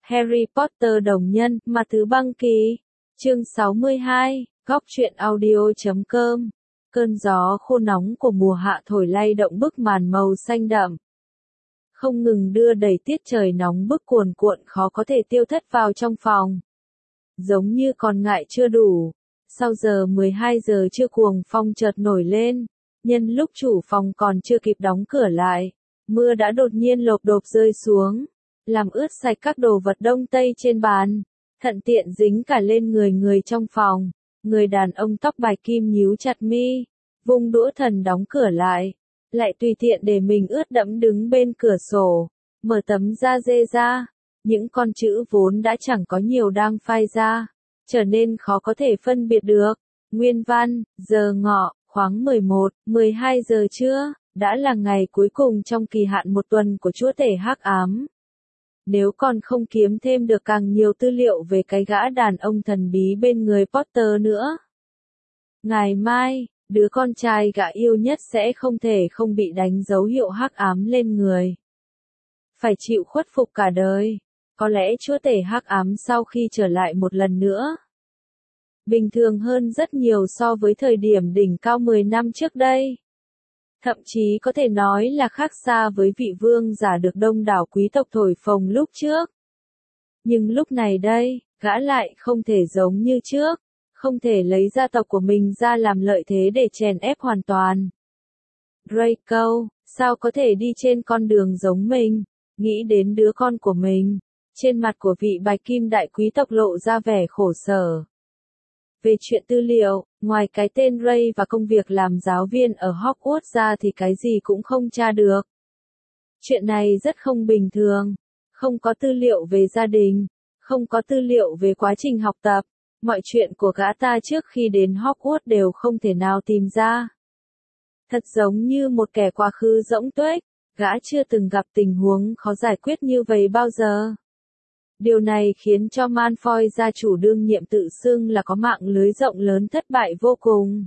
Harry Potter đồng nhân, Ma Thứ Băng Kỳ. Chương 62, Góc truyện audio.com. Cơn gió khô nóng của mùa hạ thổi lay động bức màn màu xanh đậm, không ngừng đưa đẩy tiết trời nóng bức cuồn cuộn khó có thể tiêu thất vào trong phòng. Giống như còn ngại chưa đủ, sau giờ 12 giờ trưa cuồng phong chợt nổi lên, nhân lúc chủ phòng còn chưa kịp đóng cửa lại, mưa đã đột nhiên lộp độp rơi xuống, làm ướt sạch các đồ vật đông tây trên bàn, thận tiện dính cả lên người trong phòng. Người đàn ông tóc bạch kim nhíu chặt mi, vung đũa thần đóng cửa lại tùy tiện để mình ướt đẫm đứng bên cửa sổ, mở tấm da dê ra, những con chữ vốn đã chẳng có nhiều đang phai ra, trở nên khó có thể phân biệt được. Nguyên văn, giờ ngọ, khoáng 11, 12 giờ trưa, đã là ngày cuối cùng trong kỳ hạn một tuần của chúa tể hắc ám. Nếu còn không kiếm thêm được càng nhiều tư liệu về cái gã đàn ông thần bí bên người Potter nữa, ngày mai, đứa con trai gã yêu nhất sẽ không thể không bị đánh dấu hiệu hắc ám lên người. Phải chịu khuất phục cả đời. Có lẽ chúa tể hắc ám sau khi trở lại một lần nữa, bình thường hơn rất nhiều so với thời điểm đỉnh cao 10 năm trước đây. Thậm chí có thể nói là khác xa với vị vương giả được đông đảo quý tộc thổi phồng lúc trước. Nhưng lúc này đây, gã lại không thể giống như trước, không thể lấy gia tộc của mình ra làm lợi thế để chèn ép hoàn toàn. Draco, sao có thể đi trên con đường giống mình, nghĩ đến đứa con của mình, trên mặt của vị bạch kim đại quý tộc lộ ra vẻ khổ sở. Về chuyện tư liệu, ngoài cái tên Ray và công việc làm giáo viên ở Hogwarts ra thì cái gì cũng không tra được. Chuyện này rất không bình thường, không có tư liệu về gia đình, không có tư liệu về quá trình học tập, mọi chuyện của gã ta trước khi đến Hogwarts đều không thể nào tìm ra. Thật giống như một kẻ quá khứ rỗng tuếch, gã chưa từng gặp tình huống khó giải quyết như vậy bao giờ. Điều này khiến cho Malfoy gia chủ đương nhiệm tự xưng là có mạng lưới rộng lớn thất bại vô cùng.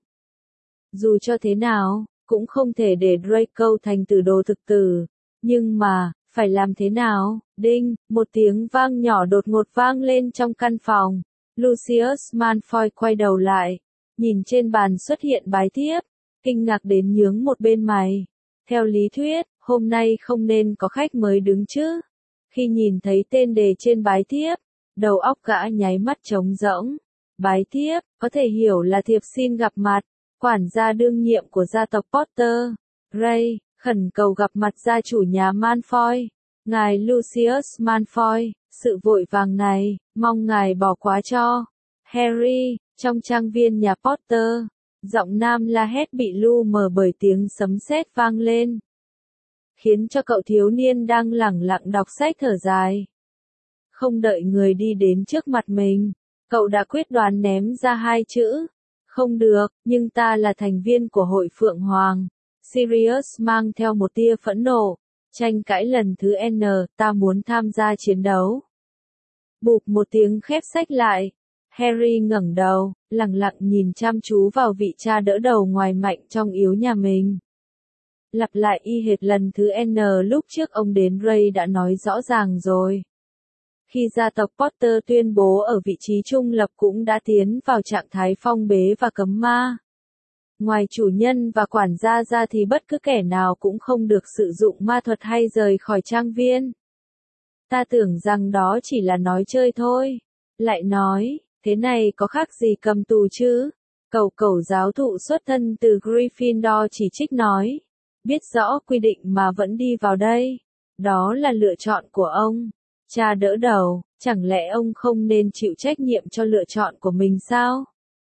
Dù cho thế nào, cũng không thể để Draco thành tử đồ thực tử. Nhưng mà, phải làm thế nào? Đinh, một tiếng vang nhỏ đột ngột vang lên trong căn phòng. Lucius Malfoy quay đầu lại, nhìn trên bàn xuất hiện bái thiếp, kinh ngạc đến nhướng một bên mày. Theo lý thuyết, hôm nay không nên có khách mới đứng chứ. Khi nhìn thấy tên đề trên bái thiếp, đầu óc gã nháy mắt trống rỗng. Bái thiếp, có thể hiểu là thiệp xin gặp mặt, quản gia đương nhiệm của gia tộc Potter. Ray, khẩn cầu gặp mặt gia chủ nhà Malfoy. Ngài Lucius Malfoy, sự vội vàng này, mong ngài bỏ qua cho. Harry, trong trang viên nhà Potter, giọng nam la hét bị lu mờ bởi tiếng sấm sét vang lên, khiến cho cậu thiếu niên đang lẳng lặng đọc sách thở dài. Không đợi người đi đến trước mặt mình, cậu đã quyết đoán ném ra hai chữ. Không được, nhưng ta là thành viên của hội Phượng Hoàng. Sirius mang theo một tia phẫn nộ. Tranh cãi lần thứ N, ta muốn tham gia chiến đấu. Bụp một tiếng khép sách lại. Harry ngẩng đầu, lặng lặng nhìn chăm chú vào vị cha đỡ đầu ngoài mạnh trong yếu nhà mình. Lặp lại y hệt lần thứ N lúc trước ông đến Ray đã nói rõ ràng rồi. Khi gia tộc Potter tuyên bố ở vị trí trung lập cũng đã tiến vào trạng thái phong bế và cấm ma. Ngoài chủ nhân và quản gia ra thì bất cứ kẻ nào cũng không được sử dụng ma thuật hay rời khỏi trang viên. Ta tưởng rằng đó chỉ là nói chơi thôi. Lại nói, thế này có khác gì cầm tù chứ? Cẩu giáo thụ xuất thân từ Gryffindor chỉ trích nói. Biết rõ quy định mà vẫn đi vào đây. Đó là lựa chọn của ông. Cha đỡ đầu, chẳng lẽ ông không nên chịu trách nhiệm cho lựa chọn của mình sao?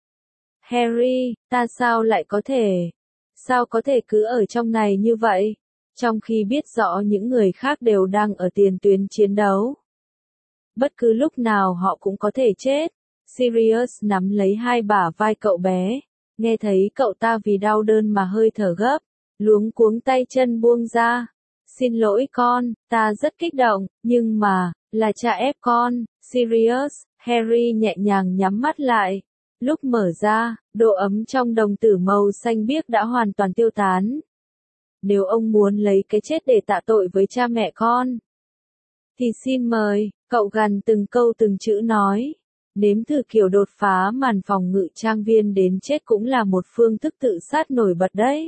Harry, ta sao lại có thể? Sao có thể cứ ở trong này như vậy? Trong khi biết rõ những người khác đều đang ở tiền tuyến chiến đấu. Bất cứ lúc nào họ cũng có thể chết. Sirius nắm lấy hai bả vai cậu bé. Nghe thấy cậu ta vì đau đớn mà hơi thở gấp. Luống cuống tay chân buông ra. Xin lỗi con, ta rất kích động, nhưng mà, là cha ép con. Sirius, Harry nhẹ nhàng nhắm mắt lại. Lúc mở ra, độ ấm trong đồng tử màu xanh biếc đã hoàn toàn tiêu tán. Nếu ông muốn lấy cái chết để tạ tội với cha mẹ con, Thì xin mời, cậu gằn từng câu từng chữ nói. Nếm thử kiểu đột phá màn phòng ngự trang viên đến chết cũng là một phương thức tự sát nổi bật đấy.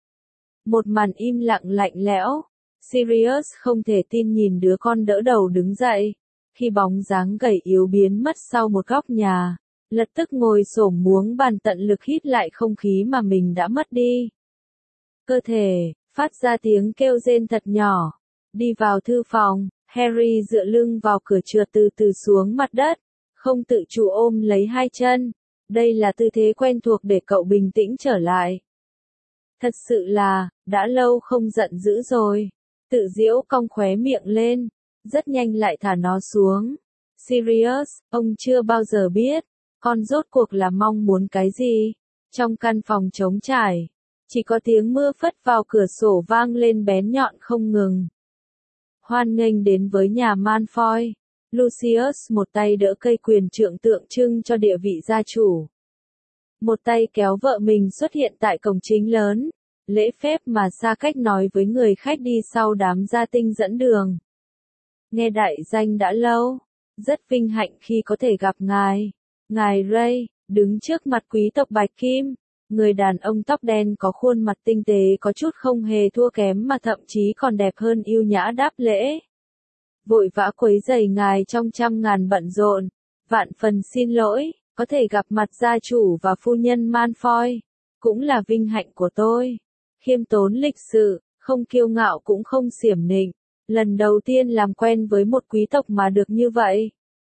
Một màn im lặng lạnh lẽo. Sirius không thể tin nhìn đứa con đỡ đầu đứng dậy. Khi bóng dáng gầy yếu biến mất sau một góc nhà, lập tức ngồi xổm muống bàn tận lực hít lại không khí mà mình đã mất đi. Cơ thể, phát ra tiếng kêu rên thật nhỏ. Đi vào thư phòng, Harry dựa lưng vào cửa trượt từ từ xuống mặt đất, không tự chủ ôm lấy hai chân. Đây là tư thế quen thuộc để cậu bình tĩnh trở lại. Thật sự là, đã lâu không giận dữ rồi. Tự giễu cong khóe miệng lên, rất nhanh lại thả nó xuống. Sirius, ông chưa bao giờ biết, con rốt cuộc là mong muốn cái gì. Trong căn phòng trống trải, chỉ có tiếng mưa phất vào cửa sổ vang lên bén nhọn không ngừng. Hoan nghênh đến với nhà Malfoy. Lucius một tay đỡ cây quyền trượng tượng trưng cho địa vị gia chủ. Một tay kéo vợ mình xuất hiện tại cổng chính lớn, lễ phép mà xa cách nói với người khách đi sau đám gia tinh dẫn đường. Nghe đại danh đã lâu, rất vinh hạnh khi có thể gặp ngài. Ngài Ray, đứng trước mặt quý tộc Bạch Kim, người đàn ông tóc đen có khuôn mặt tinh tế có chút không hề thua kém mà thậm chí còn đẹp hơn yêu nhã đáp lễ. Vội vã quấy rầy ngài trong trăm ngàn bận rộn, vạn phần xin lỗi, có thể gặp mặt gia chủ và phu nhân Malfoy, cũng là vinh hạnh của tôi. Khiêm tốn lịch sự, không kiêu ngạo cũng không xiểm nịnh, lần đầu tiên làm quen với một quý tộc mà được như vậy.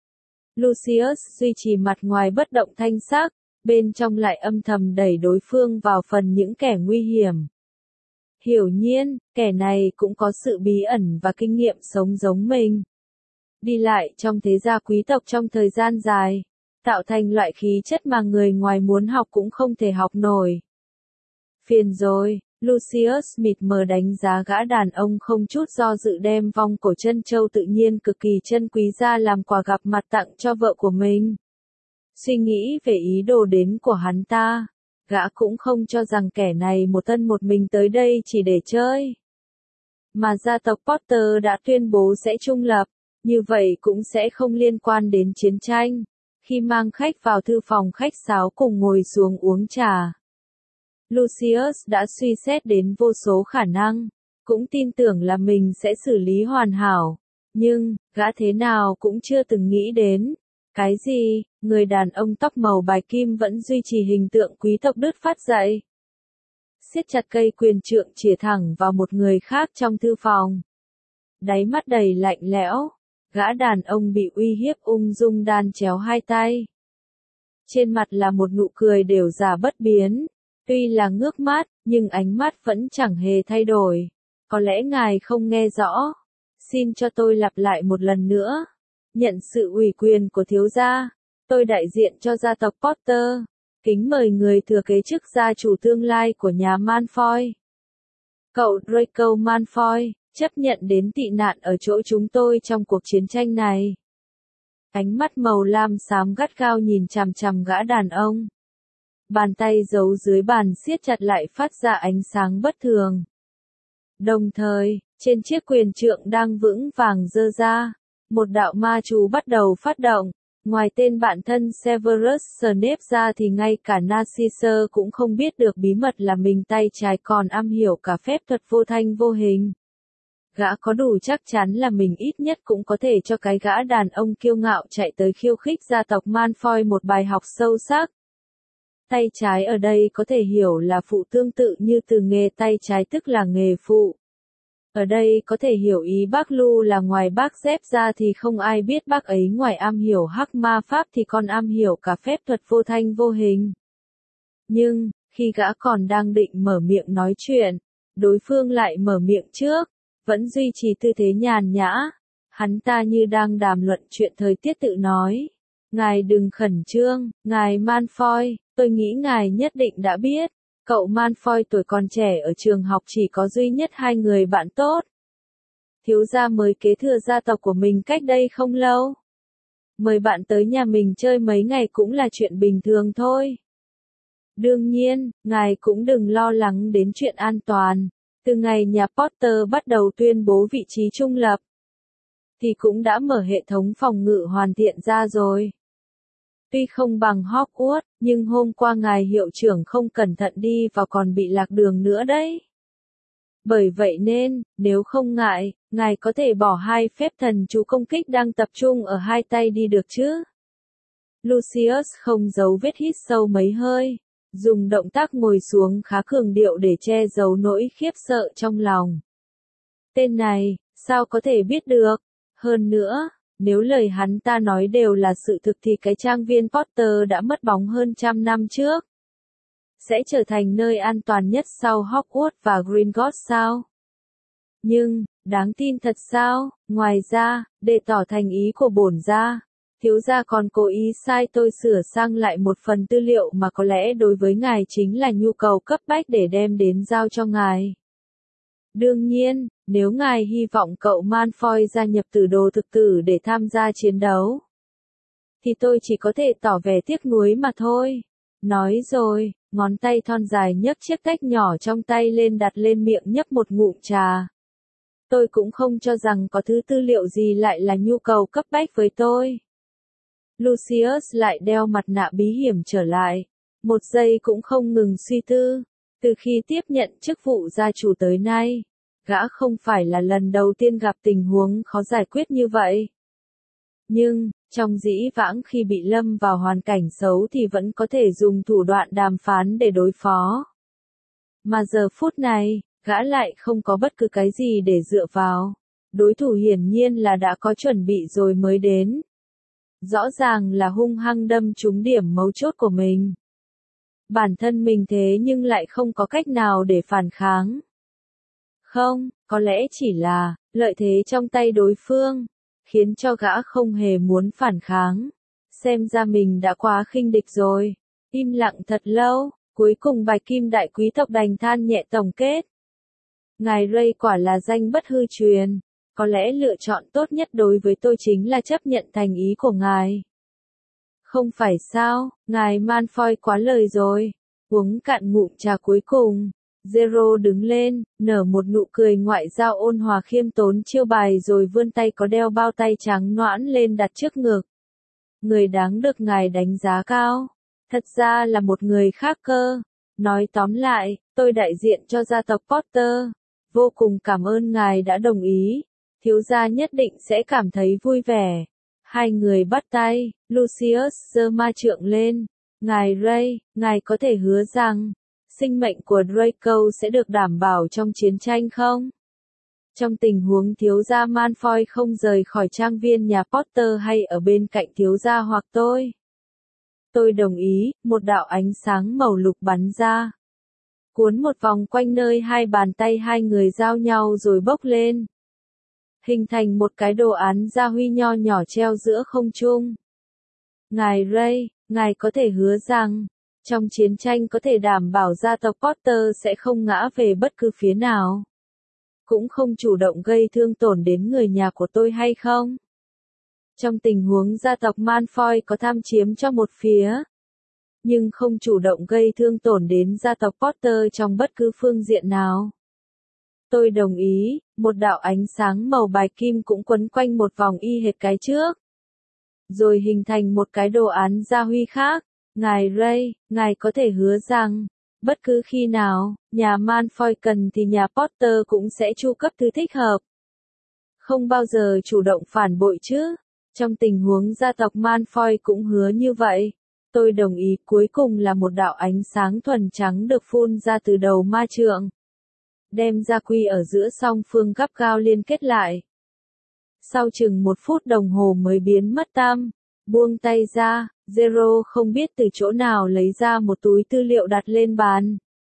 Lucius duy trì mặt ngoài bất động thanh sắc, bên trong lại âm thầm đẩy đối phương vào phần những kẻ nguy hiểm. Hiển nhiên, kẻ này cũng có sự bí ẩn và kinh nghiệm sống giống mình. Đi lại trong thế gia quý tộc trong thời gian dài, tạo thành loại khí chất mà người ngoài muốn học cũng không thể học nổi. Phiền rồi, Lucius mịt mờ đánh giá gã đàn ông không chút do dự đem vòng cổ trân châu tự nhiên cực kỳ chân quý ra làm quà gặp mặt tặng cho vợ của mình. Suy nghĩ về ý đồ đến của hắn ta, gã cũng không cho rằng kẻ này một thân một mình tới đây chỉ để chơi. Mà gia tộc Potter đã tuyên bố sẽ trung lập, như vậy cũng sẽ không liên quan đến chiến tranh. Khi mang khách vào thư phòng khách sáo cùng ngồi xuống uống trà, Lucius đã suy xét đến vô số khả năng, cũng tin tưởng là mình sẽ xử lý hoàn hảo. Nhưng, gã thế nào cũng chưa từng nghĩ đến. Cái gì, người đàn ông tóc màu bạch kim vẫn duy trì hình tượng quý tộc Đức phát dậy. Siết chặt cây quyền trượng chĩa thẳng vào một người khác trong thư phòng. Đáy mắt đầy lạnh lẽo, gã đàn ông bị uy hiếp ung dung đan chéo hai tay. Trên mặt là một nụ cười đều giả bất biến. Tuy là ngước mắt, nhưng ánh mắt vẫn chẳng hề thay đổi. Có lẽ ngài không nghe rõ. Xin cho tôi lặp lại một lần nữa. Nhận sự ủy quyền của thiếu gia, tôi đại diện cho gia tộc Potter, kính mời người thừa kế chức gia chủ tương lai của nhà Malfoy. Cậu Draco Malfoy, chấp nhận đến tị nạn ở chỗ chúng tôi trong cuộc chiến tranh này. Ánh mắt màu lam xám gắt gao nhìn chằm chằm gã đàn ông. Bàn tay giấu dưới bàn siết chặt lại phát ra ánh sáng bất thường. Đồng thời, trên chiếc quyền trượng đang vững vàng giơ ra, một đạo ma chú bắt đầu phát động. Ngoài tên bạn thân Severus Snape ra thì ngay cả Narcissa cũng không biết được bí mật là mình tay trái còn am hiểu cả phép thuật vô thanh vô hình. Gã có đủ chắc chắn là mình ít nhất cũng có thể cho cái gã đàn ông kiêu ngạo chạy tới khiêu khích gia tộc Malfoy một bài học sâu sắc. Tay trái ở đây có thể hiểu là phụ tương tự như từ nghề tay trái tức là nghề phụ. Ở đây có thể hiểu ý bác Lu là ngoài bác Dép ra thì không ai biết bác ấy ngoài am hiểu hắc ma pháp thì còn am hiểu cả phép thuật vô thanh vô hình. Nhưng, khi gã còn đang định mở miệng nói chuyện, đối phương lại mở miệng trước, vẫn duy trì tư thế nhàn nhã. Hắn ta như đang đàm luận chuyện thời tiết tự nói. Ngài đừng khẩn trương, ngài Malfoy, tôi nghĩ ngài nhất định đã biết. Cậu Malfoy tuổi còn trẻ ở trường học chỉ có duy nhất hai người bạn tốt. Thiếu gia mới kế thừa gia tộc của mình cách đây không lâu. Mời bạn tới nhà mình chơi mấy ngày cũng là chuyện bình thường thôi. Đương nhiên, ngài cũng đừng lo lắng đến chuyện an toàn. Từ ngày nhà Potter bắt đầu tuyên bố vị trí trung lập, thì cũng đã mở hệ thống phòng ngự hoàn thiện ra rồi. Tuy không bằng Hogwarts, nhưng hôm qua ngài hiệu trưởng không cẩn thận đi vào còn bị lạc đường nữa đấy. Bởi vậy nên, nếu không ngại, ngài có thể bỏ hai phép thần chú công kích đang tập trung ở hai tay đi được chứ? Lucius không giấu vết hít sâu mấy hơi, dùng động tác ngồi xuống khá cường điệu để che giấu nỗi khiếp sợ trong lòng. Tên này, sao có thể biết được? Hơn nữa, nếu lời hắn ta nói đều là sự thực thì cái trang viên Potter đã mất bóng hơn 100 năm trước sẽ trở thành nơi an toàn nhất sau Hogwarts và Gringotts sao? Nhưng, đáng tin thật sao? Ngoài ra, để tỏ thành ý của bổn gia, thiếu gia còn cố ý sai tôi sửa sang lại một phần tư liệu mà có lẽ đối với ngài chính là nhu cầu cấp bách để đem đến giao cho ngài. Đương nhiên, nếu ngài hy vọng cậu Malfoy gia nhập tử đồ thực tử để tham gia chiến đấu, thì tôi chỉ có thể tỏ vẻ tiếc nuối mà thôi. Nói rồi, ngón tay thon dài nhấc chiếc tách nhỏ trong tay lên đặt lên miệng nhấp một ngụm trà. Tôi cũng không cho rằng có thứ tư liệu gì lại là nhu cầu cấp bách với tôi. Lucius lại đeo mặt nạ bí hiểm trở lại. Một giây cũng không ngừng suy tư. Từ khi tiếp nhận chức vụ gia chủ tới nay, gã không phải là lần đầu tiên gặp tình huống khó giải quyết như vậy. Nhưng, trong dĩ vãng khi bị lâm vào hoàn cảnh xấu thì vẫn có thể dùng thủ đoạn đàm phán để đối phó. Mà giờ phút này, gã lại không có bất cứ cái gì để dựa vào. Đối thủ hiển nhiên là đã có chuẩn bị rồi mới đến. Rõ ràng là hung hăng đâm trúng điểm mấu chốt của mình. Bản thân mình thế nhưng lại không có cách nào để phản kháng. Không, có lẽ chỉ là lợi thế trong tay đối phương, khiến cho gã không hề muốn phản kháng. Xem ra mình đã quá khinh địch rồi. Im lặng thật lâu, cuối cùng Bạch Kim đại quý tộc đành than nhẹ tổng kết. Ngài Ray quả là danh bất hư truyền. Có lẽ lựa chọn tốt nhất đối với tôi chính là chấp nhận thành ý của ngài. Không phải sao, ngài Malfoy quá lời rồi. Uống cạn ngụm trà cuối cùng, Zero đứng lên, nở một nụ cười ngoại giao ôn hòa khiêm tốn chiêu bài rồi vươn tay có đeo bao tay trắng nõn lên đặt trước ngực. Người đáng được ngài đánh giá cao, thật ra là một người khác cơ. Nói tóm lại, tôi đại diện cho gia tộc Potter. Vô cùng cảm ơn ngài đã đồng ý. Thiếu gia nhất định sẽ cảm thấy vui vẻ. Hai người bắt tay, Lucius giơ ma trượng lên. Ngài Ray, ngài có thể hứa rằng, sinh mệnh của Draco sẽ được đảm bảo trong chiến tranh không? Trong tình huống thiếu gia Malfoy không rời khỏi trang viên nhà Potter hay ở bên cạnh thiếu gia hoặc tôi. Tôi đồng ý, một đạo ánh sáng màu lục bắn ra. Cuốn một vòng quanh nơi hai bàn tay hai người giao nhau rồi bốc lên. Hình thành một cái đồ án gia huy nho nhỏ treo giữa không trung. Ngài Ray, ngài có thể hứa rằng, trong chiến tranh có thể đảm bảo gia tộc Potter sẽ không ngã về bất cứ phía nào. Cũng không chủ động gây thương tổn đến người nhà của tôi hay không? Trong tình huống gia tộc Malfoy có tham chiếm cho một phía, nhưng không chủ động gây thương tổn đến gia tộc Potter trong bất cứ phương diện nào. Tôi đồng ý, một đạo ánh sáng màu bạch kim cũng quấn quanh một vòng y hệt cái trước. Rồi hình thành một cái đồ án gia huy khác. Ngài Ray, ngài có thể hứa rằng, bất cứ khi nào, nhà Malfoy cần thì nhà Potter cũng sẽ chu cấp thứ thích hợp. Không bao giờ chủ động phản bội chứ. Trong tình huống gia tộc Malfoy cũng hứa như vậy. Tôi đồng ý. Cuối cùng là một đạo ánh sáng thuần trắng được phun ra từ đầu ma trượng. Đem ra quy ở giữa song phương gắt gao liên kết lại. Sau chừng 1 phút đồng hồ mới biến mất tăm. Buông tay ra, Zero không biết từ chỗ nào lấy ra một túi tư liệu đặt lên bàn.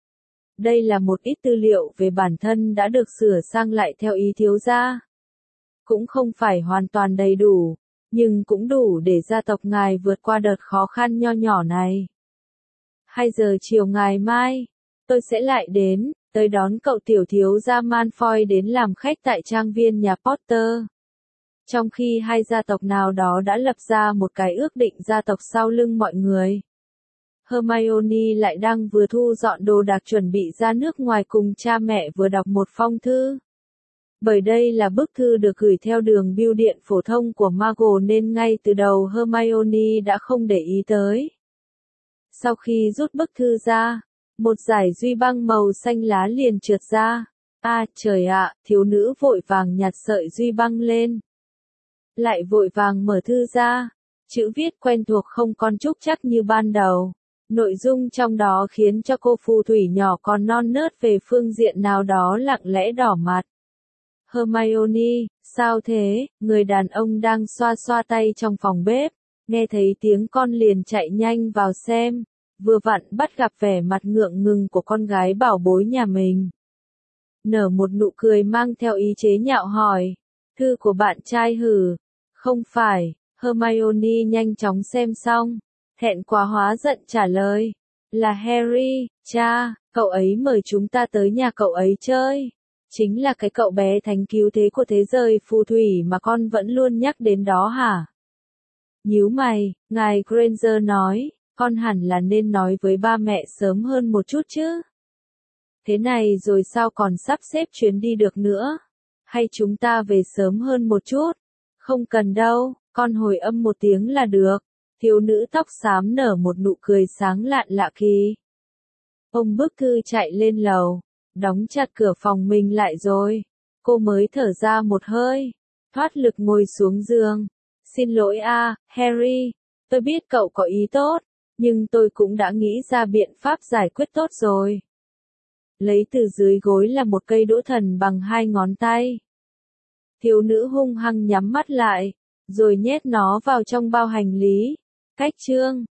Đây là một ít tư liệu về bản thân đã được sửa sang lại theo ý thiếu gia. Cũng không phải hoàn toàn đầy đủ, nhưng cũng đủ để gia tộc ngài vượt qua đợt khó khăn nho nhỏ này. 2 giờ chiều ngày mai, tôi sẽ lại đến, tới đón cậu tiểu thiếu gia Malfoy đến làm khách tại trang viên nhà Potter. Trong khi hai gia tộc nào đó đã lập ra một cái ước định gia tộc sau lưng mọi người. Hermione lại đang vừa thu dọn đồ đạc chuẩn bị ra nước ngoài cùng cha mẹ vừa đọc một phong thư. Bởi đây là bức thư được gửi theo đường bưu điện phổ thông của MUGGLE nên ngay từ đầu Hermione đã không để ý tới. Sau khi rút bức thư ra, một dải duy băng màu xanh lá liền trượt ra. Trời ạ, thiếu nữ vội vàng nhặt sợi duy băng lên. Lại vội vàng mở thư ra. Chữ viết quen thuộc không còn trúc trắc như ban đầu. Nội dung trong đó khiến cho cô phù thủy nhỏ còn non nớt về phương diện nào đó lặng lẽ đỏ mặt. Hermione, sao thế? Người đàn ông đang xoa xoa tay trong phòng bếp. Nghe thấy tiếng con liền chạy nhanh vào xem. Vừa vặn bắt gặp vẻ mặt ngượng ngùng của con gái bảo bối nhà mình. Nở một nụ cười mang theo ý chế nhạo hỏi. Thư của bạn trai hử? Không phải. Hermione nhanh chóng xem xong. Thẹn quá hóa giận trả lời. Là Harry, cha, cậu ấy mời chúng ta tới nhà cậu ấy chơi. Chính là cái cậu bé thánh cứu thế của thế giới phù thủy mà con vẫn luôn nhắc đến đó hả? Nhíu mày, ngài Granger nói, con hẳn là nên nói với ba mẹ sớm hơn một chút chứ. Thế này rồi sao còn sắp xếp chuyến đi được nữa? Hay chúng ta về sớm hơn một chút? Không cần đâu, con hồi âm một tiếng là được. Thiếu nữ tóc xám nở một nụ cười sáng lạn lạ kỳ. Ông bức thư chạy lên lầu, đóng chặt cửa phòng mình lại rồi. Cô mới thở ra một hơi, thoát lực ngồi xuống giường. Xin lỗi Harry, tôi biết cậu có ý tốt, nhưng tôi cũng đã nghĩ ra biện pháp giải quyết tốt rồi. Lấy từ dưới gối là một cây đũa thần bằng 2 ngón tay. Thiếu nữ hung hăng nhắm mắt lại, rồi nhét nó vào trong bao hành lý. Cách chương